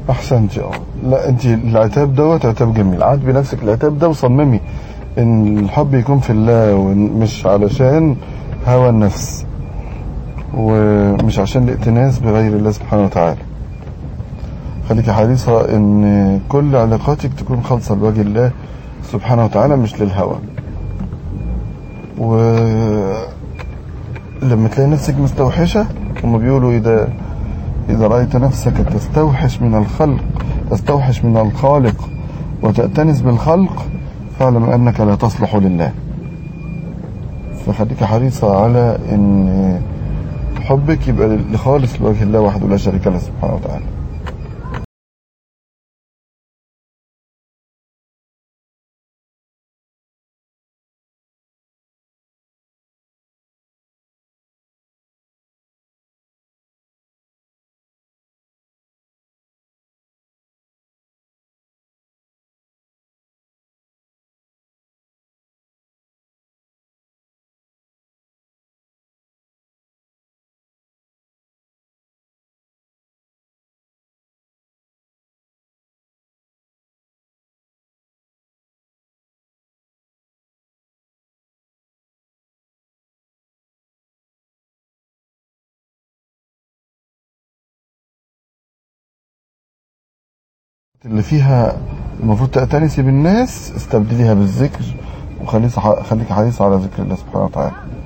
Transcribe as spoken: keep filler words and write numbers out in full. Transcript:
احسنتي. اه لا، انت العتاب دوت عتاب جميل. عاتبي نفسك العتاب ده وصممي ان الحب يكون في الله ومش علشان هوى النفس ومش عشان الائتناس بغير الله سبحانه وتعالى. خليكي حريصة ان كل علاقاتك تكون خالصة لوجه الله سبحانه وتعالى مش للهوى. ولما تلاقي نفسك مستوحشة، هم بيقولوا اذا اذا رأيت نفسك تستوحش من الخلق تستوحش من الخالق وتأتنس بالخلق فاعلم انك لا تصلح لله. فخليك حريصة على ان حبك يبقى لخالص لوجه الله وحده لا شريك له سبحانه وتعالى. اللي فيها المفروض تأتنسي بالناس استبدليها بالذكر، وخليك حريص على ذكر الله سبحانه وتعالى.